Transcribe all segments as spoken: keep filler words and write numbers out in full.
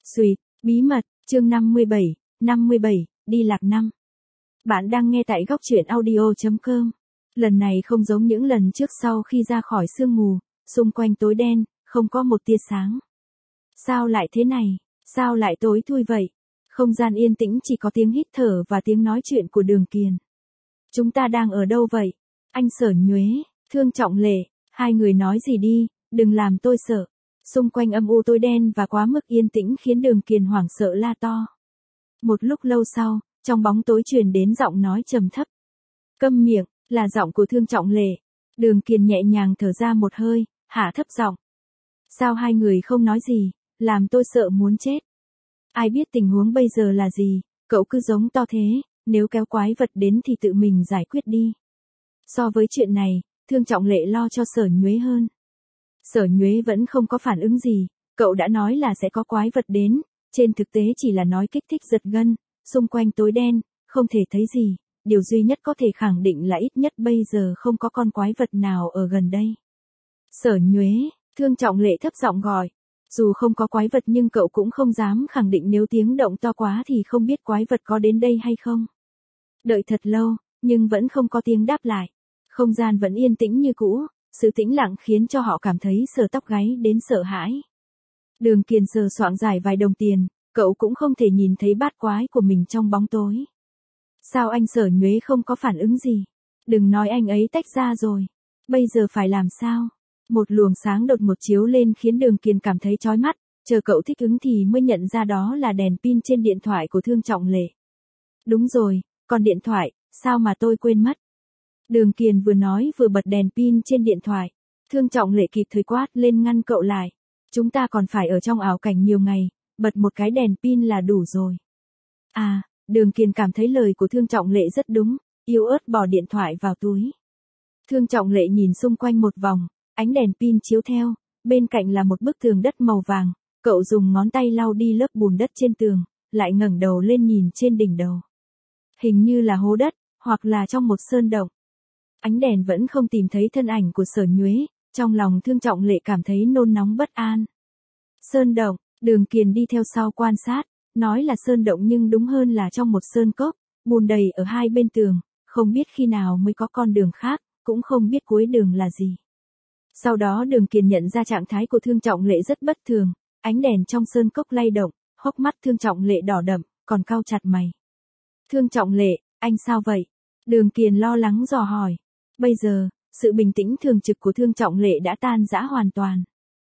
Xuyệt, bí mật, chương năm mươi bảy, năm mươi bảy, đi lạc năm. Bạn đang nghe tại góc truyện audio chấm com. Lần này không giống những lần trước, sau khi ra khỏi sương mù, xung quanh tối đen, không có một tia sáng. Sao lại thế này? Sao lại tối thui vậy? Không gian yên tĩnh, chỉ có tiếng hít thở và tiếng nói chuyện của Đường Kiền. Chúng ta đang ở đâu vậy? Anh Sở Nhuế, Thương Trọng Lệ, hai người nói gì đi, đừng làm tôi sợ. Xung quanh âm u tối đen và quá mức yên tĩnh khiến Đường Kiền hoảng sợ la to. Một lúc lâu sau, trong bóng tối truyền đến giọng nói trầm thấp. Câm miệng, là giọng của Thương Trọng Lệ. Đường Kiền nhẹ nhàng thở ra một hơi, hạ thấp giọng. Sao hai người không nói gì, làm tôi sợ muốn chết. Ai biết tình huống bây giờ là gì, cậu cứ giống to thế, nếu kéo quái vật đến thì tự mình giải quyết đi. So với chuyện này, Thương Trọng Lệ lo cho Sở Nhuế hơn. Sở Nhuế vẫn không có phản ứng gì, cậu đã nói là sẽ có quái vật đến, trên thực tế chỉ là nói kích thích giật gân, xung quanh tối đen, không thể thấy gì, điều duy nhất có thể khẳng định là ít nhất bây giờ không có con quái vật nào ở gần đây. Sở Nhuế, Thương Trọng Lệ thấp giọng gọi, dù không có quái vật nhưng cậu cũng không dám khẳng định nếu tiếng động to quá thì không biết quái vật có đến đây hay không. Đợi thật lâu, nhưng vẫn không có tiếng đáp lại, không gian vẫn yên tĩnh như cũ. Sự tĩnh lặng khiến cho họ cảm thấy sờ tóc gáy đến sợ hãi. Đường Kiền sờ soạng giải vài đồng tiền, cậu cũng không thể nhìn thấy bát quái của mình trong bóng tối. Sao anh Sở Nhuế không có phản ứng gì? Đừng nói anh ấy tách ra rồi. Bây giờ phải làm sao? Một luồng sáng đột ngột chiếu lên khiến Đường Kiền cảm thấy chói mắt, chờ cậu thích ứng thì mới nhận ra đó là đèn pin trên điện thoại của Thương Trọng Lệ. Đúng rồi, còn điện thoại, sao mà tôi quên mất? Đường Kiền vừa nói vừa bật đèn pin trên điện thoại. Thương Trọng Lệ kịp thời quát lên ngăn cậu lại. Chúng ta còn phải ở trong ảo cảnh nhiều ngày, bật một cái đèn pin là đủ rồi. À, Đường Kiền cảm thấy lời của Thương Trọng Lệ rất đúng, yếu ớt bỏ điện thoại vào túi. Thương Trọng Lệ nhìn xung quanh một vòng, ánh đèn pin chiếu theo, bên cạnh là một bức tường đất màu vàng, cậu dùng ngón tay lau đi lớp bùn đất trên tường, lại ngẩng đầu lên nhìn trên đỉnh đầu. Hình như là hố đất, hoặc là trong một sơn động. Ánh đèn vẫn không tìm thấy thân ảnh của Sở Nhuế, trong lòng Thương Trọng Lệ cảm thấy nôn nóng bất an. Sơn động, Đường Kiền đi theo sau quan sát, nói là sơn động nhưng đúng hơn là trong một sơn cốc, bùn đầy ở hai bên tường, không biết khi nào mới có con đường khác, cũng không biết cuối đường là gì. Sau đó Đường Kiền nhận ra trạng thái của Thương Trọng Lệ rất bất thường, ánh đèn trong sơn cốc lay động, hốc mắt Thương Trọng Lệ đỏ đậm, còn cau chặt mày. Thương Trọng Lệ, anh sao vậy? Đường Kiền lo lắng dò hỏi. Bây giờ, sự bình tĩnh thường trực của Thương Trọng Lệ đã tan rã hoàn toàn.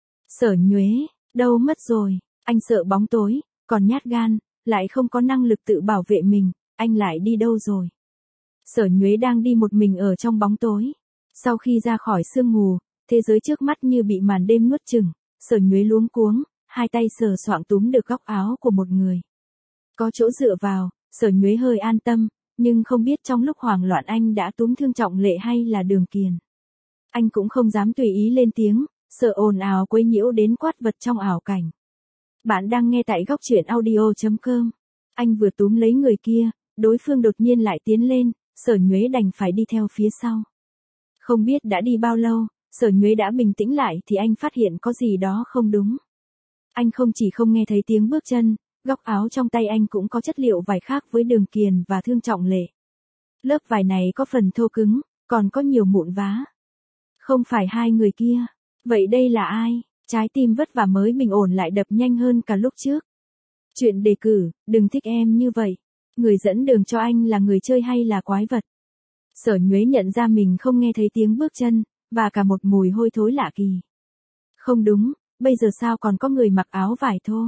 Sở Nhuế, đâu mất rồi, anh sợ bóng tối, còn nhát gan, lại không có năng lực tự bảo vệ mình, anh lại đi đâu rồi? Sở Nhuế đang đi một mình ở trong bóng tối. Sau khi ra khỏi sương mù, thế giới trước mắt như bị màn đêm nuốt chửng, Sở Nhuế luống cuống, hai tay sờ soạng túm được góc áo của một người. Có chỗ dựa vào, Sở Nhuế hơi an tâm. Nhưng không biết trong lúc hoảng loạn anh đã túm Thương Trọng Lệ hay là Đường Kiền. Anh cũng không dám tùy ý lên tiếng, sợ ồn ào quấy nhiễu đến quát vật trong ảo cảnh. Bạn đang nghe tại góc truyện audio chấm com. Anh vừa túm lấy người kia, đối phương đột nhiên lại tiến lên, Sở Nhuế đành phải đi theo phía sau. Không biết đã đi bao lâu, Sở Nhuế đã bình tĩnh lại thì anh phát hiện có gì đó không đúng. Anh không chỉ không nghe thấy tiếng bước chân, góc áo trong tay anh cũng có chất liệu vải khác với Đường Kiền và Thương Trọng Lệ. Lớp vải này có phần thô cứng, còn có nhiều mụn vá. Không phải hai người kia. Vậy đây là ai? Trái tim vất vả mới bình ổn lại đập nhanh hơn cả lúc trước. Chuyện đề cử, đừng thích em như vậy. Người dẫn đường cho anh là người chơi hay là quái vật? Sở Nhuế nhận ra mình không nghe thấy tiếng bước chân, và cả một mùi hôi thối lạ kỳ. Không đúng, bây giờ sao còn có người mặc áo vải thô?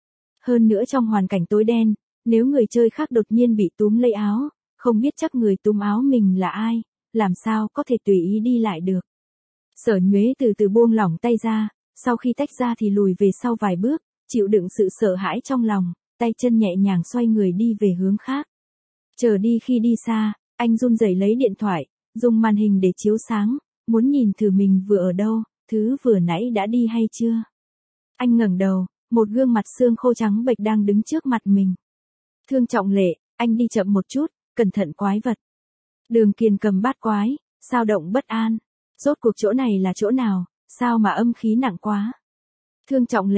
Hơn nữa trong hoàn cảnh tối đen, nếu người chơi khác đột nhiên bị túm lấy áo, không biết chắc người túm áo mình là ai, làm sao có thể tùy ý đi lại được. Sở Nhuế từ từ buông lỏng tay ra, sau khi tách ra thì lùi về sau vài bước, chịu đựng sự sợ hãi trong lòng, tay chân nhẹ nhàng xoay người đi về hướng khác. Chờ đi khi đi xa, anh run rẩy lấy điện thoại, dùng màn hình để chiếu sáng, muốn nhìn thử mình vừa ở đâu, thứ vừa nãy đã đi hay chưa. Anh ngẩng đầu. Một gương mặt xương khô trắng bệch đang đứng trước mặt mình. Thương Trọng Lệ, anh đi chậm một chút, cẩn thận quái vật. Đường Kiền cầm bát quái, sao động bất an. Rốt cuộc chỗ này là chỗ nào, sao mà âm khí nặng quá. Thương Trọng Lệ,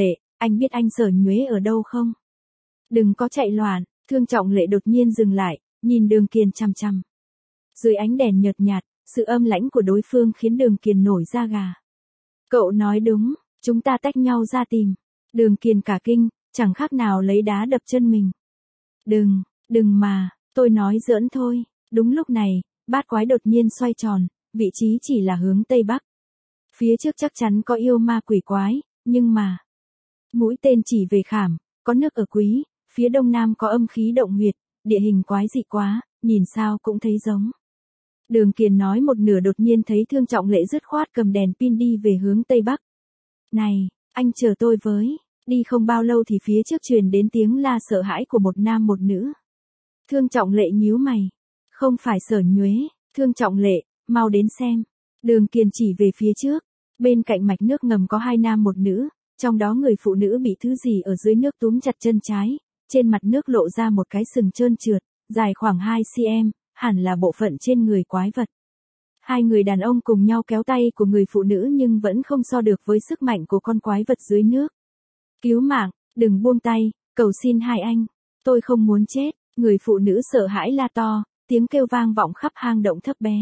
Anh biết anh Sở Nhuế ở đâu không? Đừng có chạy loạn, Thương Trọng Lệ đột nhiên dừng lại, nhìn Đường Kiền chằm chằm. Dưới ánh đèn nhợt nhạt, sự âm lãnh của đối phương khiến Đường Kiền nổi da gà. Cậu nói đúng, chúng ta tách nhau ra tìm. Đường Kiền cả kinh, chẳng khác nào lấy đá đập chân mình. Đừng, đừng mà, tôi nói giỡn thôi. Đúng lúc này, bát quái đột nhiên xoay tròn, vị trí chỉ là hướng Tây Bắc. Phía trước chắc chắn có yêu ma quỷ quái, nhưng mà... Mũi tên chỉ về khảm, có nước ở quý, phía đông nam có âm khí động huyệt, địa hình quái dị quá, nhìn sao cũng thấy giống. Đường Kiền nói một nửa đột nhiên thấy Thương Trọng Lệ dứt khoát cầm đèn pin đi về hướng Tây Bắc. Này, anh chờ tôi với, đi không bao lâu thì phía trước truyền đến tiếng la sợ hãi của một nam một nữ. Thương Trọng Lệ nhíu mày, không phải Sở Nhuế, Thương Trọng Lệ, mau đến xem. Đường Kiền chỉ về phía trước, bên cạnh mạch nước ngầm có hai nam một nữ, trong đó người phụ nữ bị thứ gì ở dưới nước túm chặt chân trái, trên mặt nước lộ ra một cái sừng trơn trượt, dài khoảng hai xăng-ti-mét, hẳn là bộ phận trên người quái vật. Hai người đàn ông cùng nhau kéo tay của người phụ nữ nhưng vẫn không so được với sức mạnh của con quái vật dưới nước. Cứu mạng, đừng buông tay, cầu xin hai anh, tôi không muốn chết, người phụ nữ sợ hãi la to, tiếng kêu vang vọng khắp hang động thấp bé.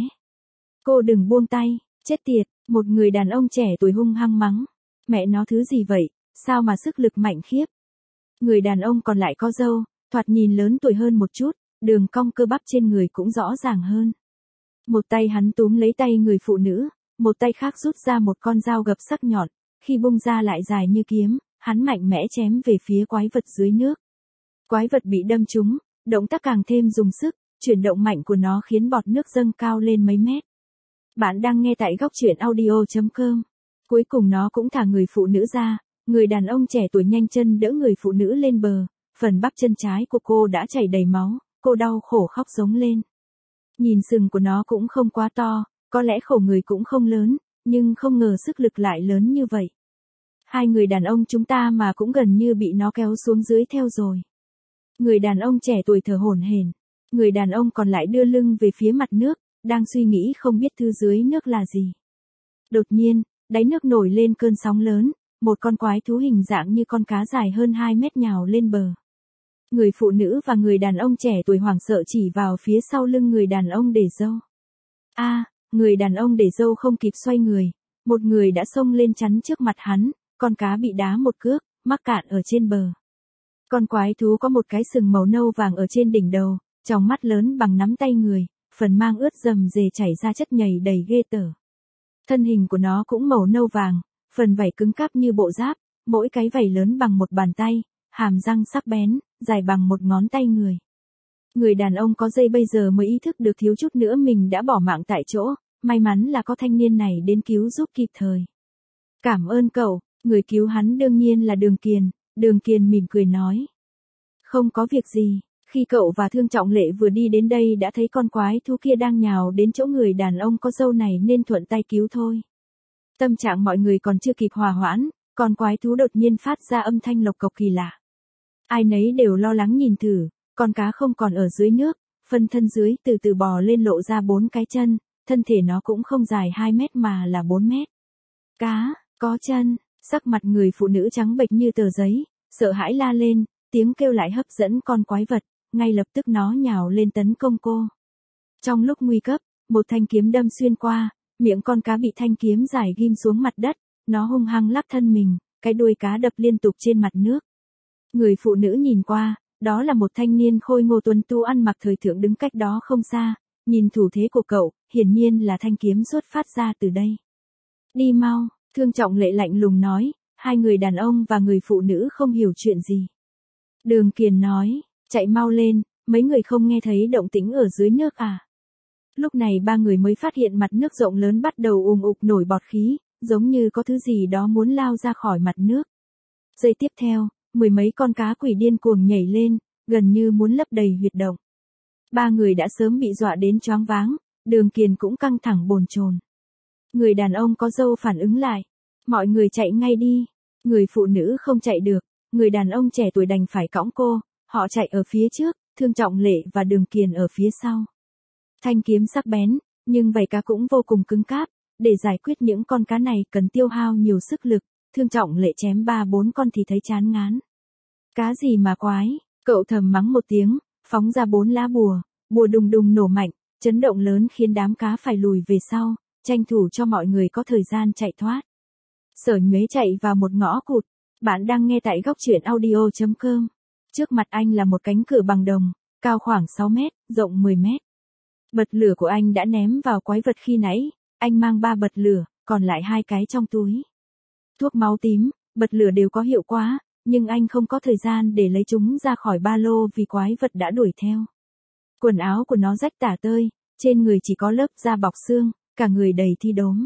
Cô đừng buông tay, chết tiệt, một người đàn ông trẻ tuổi hung hăng mắng. Mẹ nó thứ gì vậy, sao mà sức lực mạnh khiếp. Người đàn ông còn lại có râu, thoạt nhìn lớn tuổi hơn một chút, đường cong cơ bắp trên người cũng rõ ràng hơn. Một tay hắn túm lấy tay người phụ nữ, một tay khác rút ra một con dao gập sắc nhọn, khi bung ra lại dài như kiếm, hắn mạnh mẽ chém về phía quái vật dưới nước. Quái vật bị đâm trúng, động tác càng thêm dùng sức, chuyển động mạnh của nó khiến bọt nước dâng cao lên mấy mét. Bạn đang nghe tại góc truyện audio chấm com. Cuối cùng nó cũng thả người phụ nữ ra, người đàn ông trẻ tuổi nhanh chân đỡ người phụ nữ lên bờ, phần bắp chân trái của cô đã chảy đầy máu, cô đau khổ khóc giống lên. Nhìn sừng của nó cũng không quá to, có lẽ khổ người cũng không lớn, nhưng không ngờ sức lực lại lớn như vậy. Hai người đàn ông chúng ta mà cũng gần như bị nó kéo xuống dưới theo rồi. Người đàn ông trẻ tuổi thở hổn hển, người đàn ông còn lại đưa lưng về phía mặt nước, đang suy nghĩ không biết thứ dưới nước là gì. Đột nhiên, đáy nước nổi lên cơn sóng lớn, một con quái thú hình dạng như con cá dài hơn hai mét nhào lên bờ. Người phụ nữ và người đàn ông trẻ tuổi hoảng sợ chỉ vào phía sau lưng người đàn ông để râu. A, à, người đàn ông để râu không kịp xoay người, một người đã xông lên chắn trước mặt hắn, con cá bị đá một cước, mắc cạn ở trên bờ. Con quái thú có một cái sừng màu nâu vàng ở trên đỉnh đầu, tròng mắt lớn bằng nắm tay người, phần mang ướt rầm rề chảy ra chất nhầy đầy ghê tởm. Thân hình của nó cũng màu nâu vàng, phần vảy cứng cáp như bộ giáp, mỗi cái vảy lớn bằng một bàn tay, hàm răng sắc bén, dài bằng một ngón tay người. Người đàn ông có dây bây giờ mới ý thức được thiếu chút nữa mình đã bỏ mạng tại chỗ, may mắn là có thanh niên này đến cứu giúp kịp thời. Cảm ơn cậu, người cứu hắn đương nhiên là Đường Kiền, Đường Kiền mỉm cười nói. Không có việc gì, khi cậu và Thương Trọng Lệ vừa đi đến đây đã thấy con quái thú kia đang nhào đến chỗ người đàn ông có râu này nên thuận tay cứu thôi. Tâm trạng mọi người còn chưa kịp hòa hoãn, con quái thú đột nhiên phát ra âm thanh lộc cộc kỳ lạ. Ai nấy đều lo lắng nhìn thử, con cá không còn ở dưới nước, phần thân dưới từ từ bò lên lộ ra bốn cái chân, thân thể nó cũng không dài hai mét mà là bốn mét. Cá, có chân, sắc mặt người phụ nữ trắng bệch như tờ giấy, sợ hãi la lên, tiếng kêu lại hấp dẫn con quái vật, ngay lập tức nó nhào lên tấn công cô. Trong lúc nguy cấp, một thanh kiếm đâm xuyên qua, miệng con cá bị thanh kiếm dài ghim xuống mặt đất, nó hung hăng lắc thân mình, cái đuôi cá đập liên tục trên mặt nước. Người phụ nữ nhìn qua, đó là một thanh niên khôi ngô tuấn tú ăn mặc thời thượng đứng cách đó không xa, nhìn thủ thế của cậu, hiển nhiên là thanh kiếm xuất phát ra từ đây. Đi mau, Thương Trọng Lệ lạnh lùng nói, hai người đàn ông và người phụ nữ không hiểu chuyện gì. Đường Kiền nói, chạy mau lên, mấy người không nghe thấy động tĩnh ở dưới nước à. Lúc này ba người mới phát hiện mặt nước rộng lớn bắt đầu ùm ục nổi bọt khí, giống như có thứ gì đó muốn lao ra khỏi mặt nước. Giây tiếp theo, mười mấy con cá quỷ điên cuồng nhảy lên, gần như muốn lấp đầy huyệt động. Ba người đã sớm bị dọa đến choáng váng, Đường Kiền cũng căng thẳng bồn chồn. Người đàn ông có râu phản ứng lại, mọi người chạy ngay đi. Người phụ nữ không chạy được, người đàn ông trẻ tuổi đành phải cõng cô, họ chạy ở phía trước, Thương Trọng Lệ và Đường Kiền ở phía sau. Thanh kiếm sắc bén, nhưng vảy cá cũng vô cùng cứng cáp, để giải quyết những con cá này cần tiêu hao nhiều sức lực, Thương Trọng Lệ chém ba bốn con thì thấy chán ngán. Cá gì mà quái, cậu thầm mắng một tiếng, phóng ra bốn lá bùa, bùa đùng đùng nổ mạnh, chấn động lớn khiến đám cá phải lùi về sau, tranh thủ cho mọi người có thời gian chạy thoát. Sở Nhuế chạy vào một ngõ cụt. Bạn đang nghe tại góc truyện audio chấm com. Trước mặt anh là một cánh cửa bằng đồng, cao khoảng sáu mét, rộng mười mét. Bật lửa của anh đã ném vào quái vật khi nãy, anh mang ba bật lửa, còn lại hai cái trong túi. Thuốc máu tím, bật lửa đều có hiệu quả, nhưng anh không có thời gian để lấy chúng ra khỏi ba lô vì quái vật đã đuổi theo. Quần áo của nó rách tả tơi, trên người chỉ có lớp da bọc xương, cả người đầy thi đốm.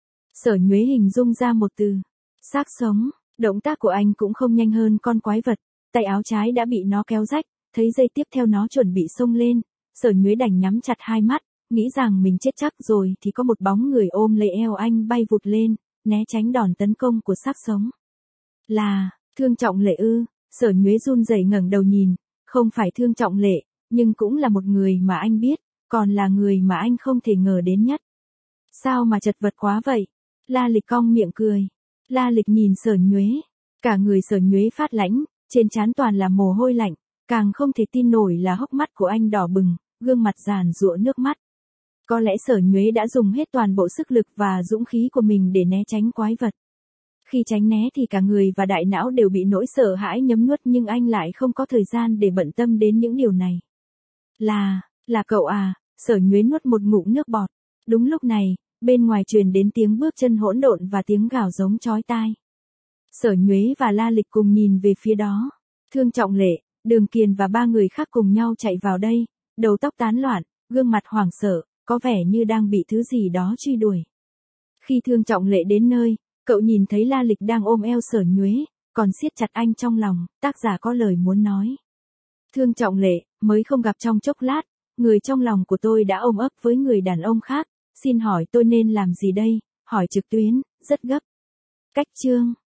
Sở Nhuế hình dung ra một từ, xác sống. Động tác của anh cũng không nhanh hơn con quái vật, tay áo trái đã bị nó kéo rách, thấy giây tiếp theo nó chuẩn bị xông lên, Sở Nhuế đành nhắm chặt hai mắt, nghĩ rằng mình chết chắc rồi thì có một bóng người ôm lấy eo anh bay vụt lên, né tránh đòn tấn công của xác sống. Là, Thương Trọng Lệ ư? Sở Nhuế run rẩy ngẩng đầu nhìn, không phải Thương Trọng Lệ, nhưng cũng là một người mà anh biết, còn là người mà anh không thể ngờ đến nhất. Sao mà chật vật quá vậy? La Lịch cong miệng cười. La Lịch nhìn Sở Nhuế, cả người Sở Nhuế phát lãnh, trên trán toàn là mồ hôi lạnh, càng không thể tin nổi là hốc mắt của anh đỏ bừng, gương mặt giàn giụa nước mắt. Có lẽ Sở Nhuế đã dùng hết toàn bộ sức lực và dũng khí của mình để né tránh quái vật. Khi tránh né thì cả người và đại não đều bị nỗi sợ hãi nhấm nuốt, nhưng anh lại không có thời gian để bận tâm đến những điều này. Là, là cậu à? Sở Nhuế nuốt một ngụm nước bọt. Đúng lúc này, bên ngoài truyền đến tiếng bước chân hỗn độn và tiếng gào giống chói tai. Sở Nhuế và La Lịch cùng nhìn về phía đó. Thương Trọng Lệ, Đường Kiền và ba người khác cùng nhau chạy vào đây, đầu tóc tán loạn, gương mặt hoảng sợ, có vẻ như đang bị thứ gì đó truy đuổi. Khi Thương Trọng Lệ đến nơi, cậu nhìn thấy La Lịch đang ôm eo Sở Nhuế, còn siết chặt anh trong lòng, tác giả có lời muốn nói. Thương Trọng Lệ, mới không gặp trong chốc lát, người trong lòng của tôi đã ôm ấp với người đàn ông khác, xin hỏi tôi nên làm gì đây? Hỏi trực tuyến, rất gấp. Cách chương